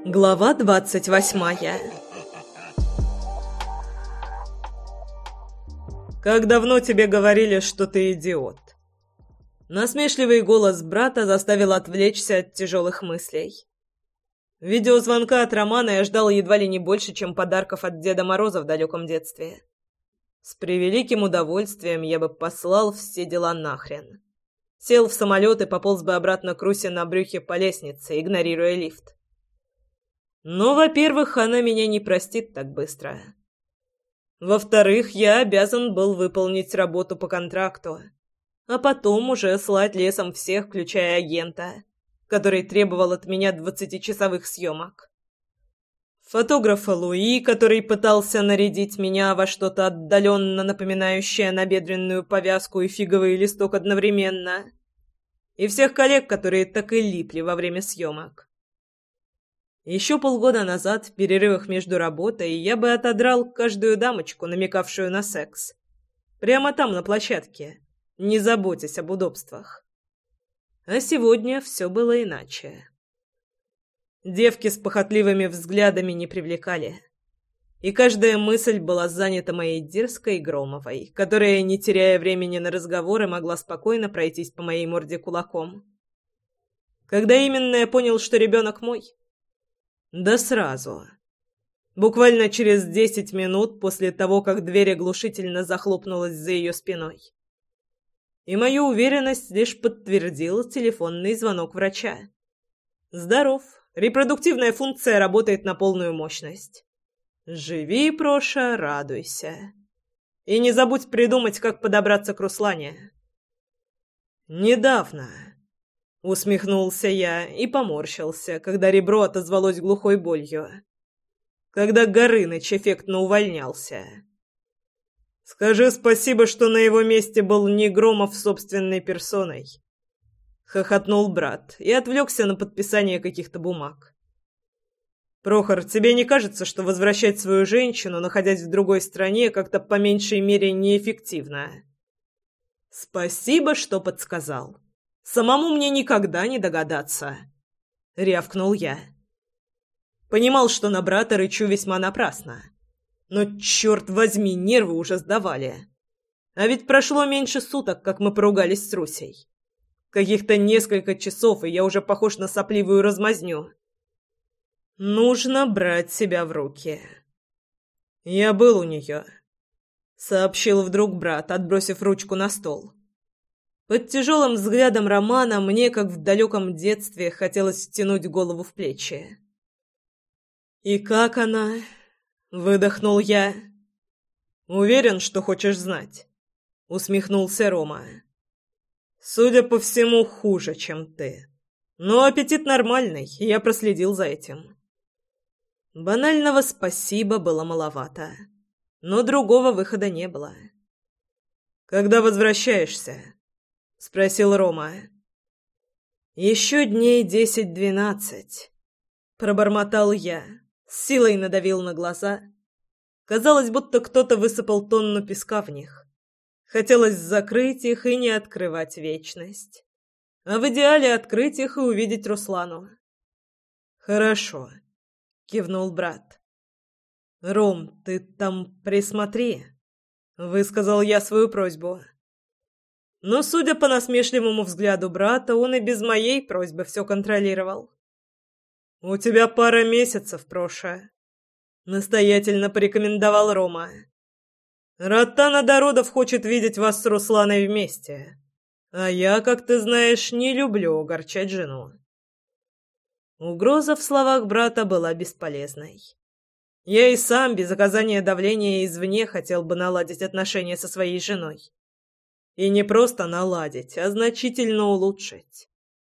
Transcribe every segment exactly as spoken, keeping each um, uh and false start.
Глава двадцать восьмая. «Как давно тебе говорили, что ты идиот?» Насмешливый голос брата заставил отвлечься от тяжелых мыслей. Видеозвонка от Романа я ждал едва ли не больше, чем подарков от Деда Мороза в далеком детстве. С превеликим удовольствием я бы послал все дела нахрен. Сел в самолет и пополз бы обратно к Русе на брюхе по лестнице, игнорируя лифт. Но, во-первых, она меня не простит так быстро. Во-вторых, я обязан был выполнить работу по контракту, а потом уже слать лесом всех, включая агента, который требовал от меня двадцатичасовых съемок. Фотографа Луи, который пытался нарядить меня во что-то отдаленно напоминающее набедренную повязку и фиговый листок одновременно. И всех коллег, которые так и липли во время съемок. Еще полгода назад, в перерывах между работой, я бы отодрал каждую дамочку, намекавшую на секс. Прямо там, на площадке, не заботясь об удобствах. А сегодня все было иначе. Девки с похотливыми взглядами не привлекали. И каждая мысль была занята моей дерзкой Громовой, которая, не теряя времени на разговоры, могла спокойно пройтись по моей морде кулаком. Когда именно я понял, что ребенок мой? Да сразу. Буквально через десять минут после того, как дверь оглушительно захлопнулась за ее спиной. И мою уверенность лишь подтвердил телефонный звонок врача. «Здоров. Репродуктивная функция работает на полную мощность. Живи, Проша, радуйся. И не забудь придумать, как подобраться к Руслане». «Недавно», — усмехнулся я и поморщился, когда ребро отозвалось глухой болью. Когда Горыныч эффектно увольнялся. «Скажи спасибо, что на его месте был не Громов собственной персоной», — хохотнул брат и отвлекся на подписание каких-то бумаг. «Прохор, тебе не кажется, что возвращать свою женщину, находясь в другой стране, как-то по меньшей мере неэффективно?» «Спасибо, что подсказал. Самому мне никогда не догадаться», — рявкнул я. Понимал, что на брата рычу весьма напрасно. Но, черт возьми, нервы уже сдавали. А ведь прошло меньше суток, как мы поругались с Русей. Каких-то несколько часов, и я уже похож на сопливую размазню. Нужно брать себя в руки. «Я был у нее», — сообщил вдруг брат, отбросив ручку на стол. Под тяжелым взглядом Романа мне, как в далеком детстве, хотелось втянуть голову в плечи. «И как она?» — выдохнул я. «Уверен, что хочешь знать», — усмехнулся Рома. «Судя по всему, хуже, чем ты. Но аппетит нормальный, я проследил за этим». Банального спасибо было маловато, но другого выхода не было. «Когда возвращаешься?» — спросил Рома. «Еще дней десять-двенадцать», — пробормотал я, с силой надавил на глаза. Казалось, будто кто-то высыпал тонну песка в них. Хотелось закрыть их и не открывать вечность. А в идеале открыть их и увидеть Руслану. «Хорошо», — кивнул брат. «Ром, ты там присмотри», — высказал я свою просьбу. Но, судя по насмешливому взгляду брата, он и без моей просьбы все контролировал. «У тебя пара месяцев, Проша», — настоятельно порекомендовал Рома. «Ротана до родов хочет видеть вас с Русланой вместе, а я, как ты знаешь, не люблю огорчать жену». Угроза в словах брата была бесполезной. Я и сам без оказания давления извне хотел бы наладить отношения со своей женой. И не просто наладить, а значительно улучшить.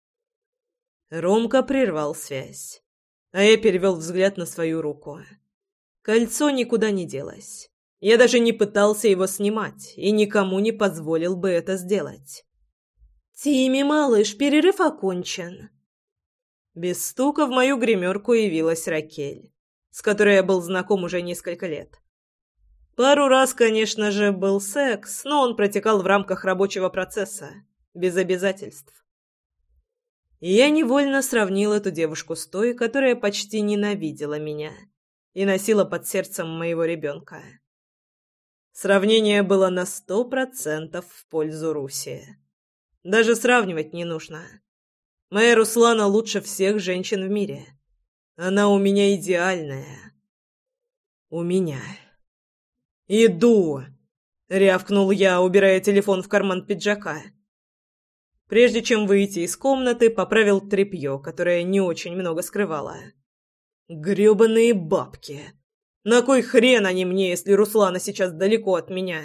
Ромка прервал связь, а я перевел взгляд на свою руку. Кольцо никуда не делось. Я даже не пытался его снимать и никому не позволил бы это сделать. «Тимми, малыш, перерыв окончен». Без стука в мою гримерку явилась Ракель, с которой я был знаком уже несколько лет. Пару раз, конечно же, был секс, но он протекал в рамках рабочего процесса, без обязательств. И я невольно сравнил эту девушку с той, которая почти ненавидела меня и носила под сердцем моего ребенка. Сравнение было на сто процентов в пользу Руси. Даже сравнивать не нужно. Моя Руслана лучше всех женщин в мире. Она у меня идеальная. У меня. «Иду!» — рявкнул я, убирая телефон в карман пиджака. Прежде чем выйти из комнаты, поправил тряпье, которое не очень много скрывало. «Грёбаные бабки! На кой хрен они мне, если Руслана сейчас далеко от меня?»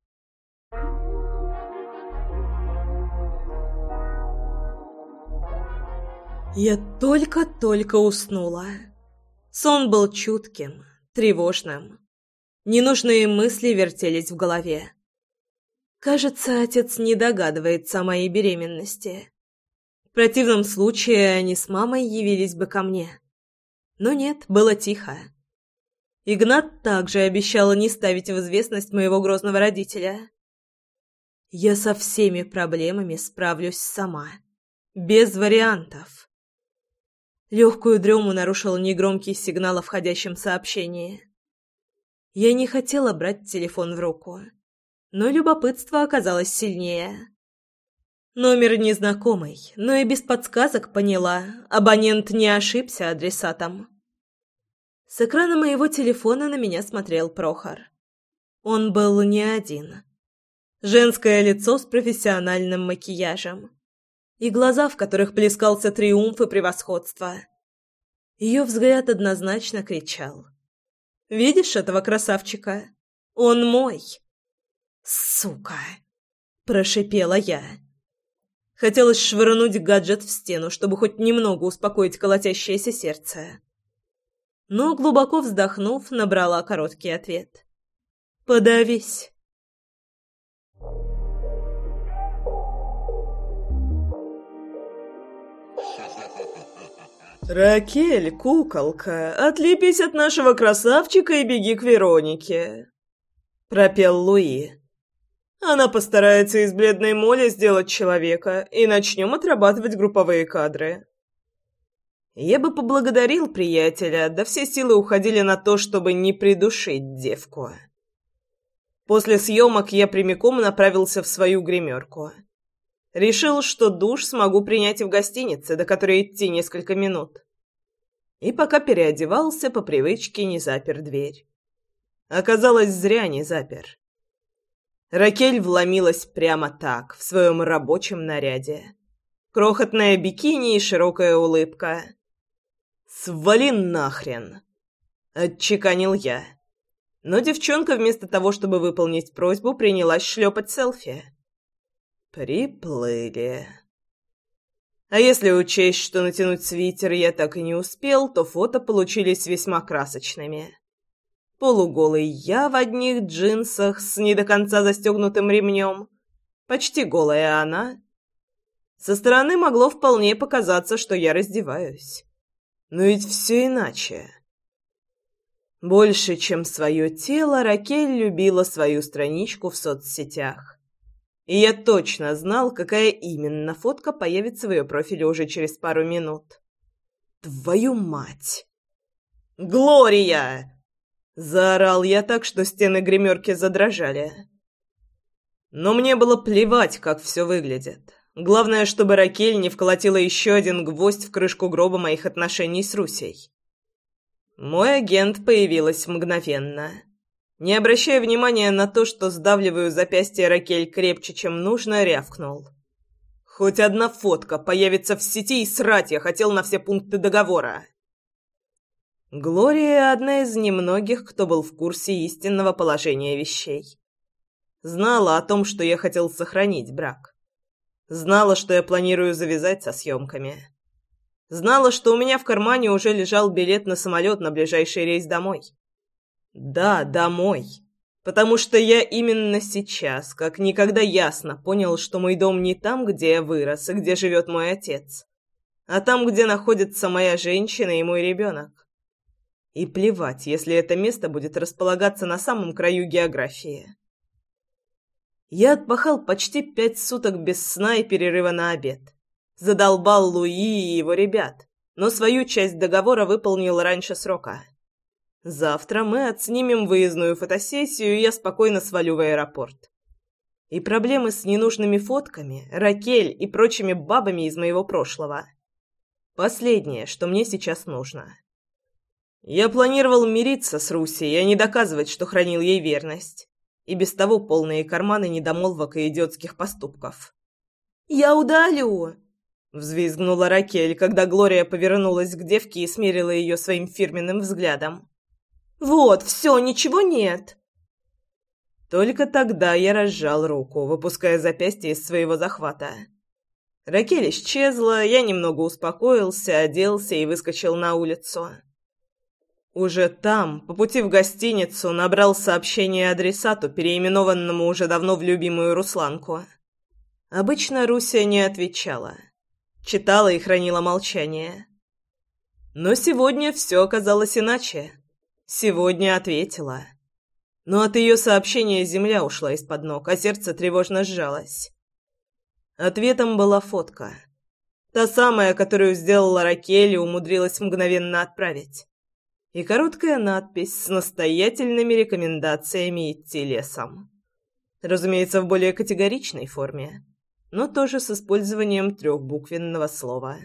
Я только-только уснула. Сон был чутким, тревожным. Ненужные мысли вертелись в голове. Кажется, отец не догадывается о моей беременности. В противном случае они с мамой явились бы ко мне. Но нет, было тихо. Игнат также обещал не ставить в известность моего грозного родителя. Я со всеми проблемами справлюсь сама. Без вариантов. Легкую дрему нарушил негромкий сигнал о входящем сообщении. Я не хотела брать телефон в руку, но любопытство оказалось сильнее. Номер незнакомый, но и без подсказок поняла, абонент не ошибся адресатом. С экрана моего телефона на меня смотрел Прохор. Он был не один. Женское лицо с профессиональным макияжем. И глаза, в которых плескался триумф и превосходство. Ее взгляд однозначно кричал: «Видишь этого красавчика? Он мой!» «Сука!» – прошипела я. Хотелось швырнуть гаджет в стену, чтобы хоть немного успокоить колотящееся сердце. Но, глубоко вздохнув, набрала короткий ответ: «Подавись!» «Ракель, куколка, отлепись от нашего красавчика и беги к Веронике», — пропел Луи. «Она постарается из бледной моли сделать человека, и начнем отрабатывать групповые кадры». Я бы поблагодарил приятеля, да все силы уходили на то, чтобы не придушить девку. После съемок я прямиком направился в свою гримерку. Решил, что душ смогу принять в гостинице, до которой идти несколько минут. И пока переодевался, по привычке не запер дверь. Оказалось, зря не запер. Ракель вломилась прямо так, в своем рабочем наряде. Крохотное бикини и широкая улыбка. «Свали нахрен!» — отчеканил я. Но девчонка вместо того, чтобы выполнить просьбу, принялась шлепать селфи. Приплыли. А если учесть, что натянуть свитер я так и не успел, то фото получились весьма красочными. Полуголый я в одних джинсах с не до конца застегнутым ремнем. Почти голая она. Со стороны могло вполне показаться, что я раздеваюсь. Но ведь все иначе. Больше, чем свое тело, Ракель любила свою страничку в соцсетях. И я точно знал, какая именно фотка появится в ее профиле уже через пару минут. Твою мать! «Глория!» — заорал я так, что стены гримерки задрожали. Но мне было плевать, как все выглядит. Главное, чтобы Ракель не вколотила еще один гвоздь в крышку гроба моих отношений с Русей. Мой агент появилась мгновенно. Не обращая внимания на то, что сдавливаю запястье Ракель крепче, чем нужно, рявкнул. «Хоть одна фотка появится в сети, и срать я хотел на все пункты договора». Глория — одна из немногих, кто был в курсе истинного положения вещей. Знала о том, что я хотел сохранить брак. Знала, что я планирую завязать со съемками. Знала, что у меня в кармане уже лежал билет на самолет на ближайший рейс домой. Да, домой. Потому что я именно сейчас, как никогда ясно, понял, что мой дом не там, где я вырос и где живет мой отец, а там, где находится моя женщина и мой ребенок. И плевать, если это место будет располагаться на самом краю географии. Я отпахал почти пять суток без сна и перерыва на обед. Задолбал Луи и его ребят, но свою часть договора выполнил раньше срока. Завтра мы отснимем выездную фотосессию, и я спокойно свалю в аэропорт. И проблемы с ненужными фотками, Ракель и прочими бабами из моего прошлого. Последнее, что мне сейчас нужно. Я планировал мириться с Русей, а не доказывать, что хранил ей верность. И без того полные карманы недомолвок и идиотских поступков. «Я удалю!» — взвизгнула Ракель, когда Глория повернулась к девке и смерила ее своим фирменным взглядом. «Вот, все, ничего нет!» Только тогда я разжал руку, выпуская запястье из своего захвата. Ракель исчезла, я немного успокоился, оделся и выскочил на улицу. Уже там, по пути в гостиницу, набрал сообщение адресату, переименованному уже давно в любимую Русланку. Обычно Руся не отвечала. Читала и хранила молчание. Но сегодня все оказалось иначе. Сегодня ответила. Но от ее сообщения земля ушла из-под ног, а сердце тревожно сжалось. Ответом была фотка. Та самая, которую сделала Ракель и умудрилась мгновенно отправить. И короткая надпись с настоятельными рекомендациями идти лесом. Разумеется, в более категоричной форме, но тоже с использованием трехбуквенного слова.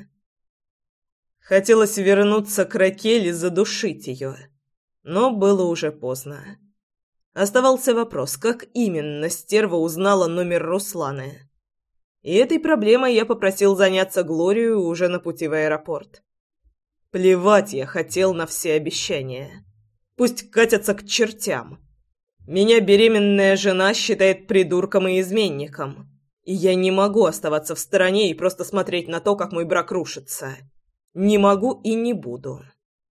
Хотелось вернуться к Ракель и задушить ее, но было уже поздно. Оставался вопрос, как именно стерва узнала номер Русланы. И этой проблемой я попросил заняться Глорию уже на пути в аэропорт. Плевать я хотел на все обещания. Пусть катятся к чертям. Меня беременная жена считает придурком и изменником. И я не могу оставаться в стороне и просто смотреть на то, как мой брак рушится. Не могу и не буду.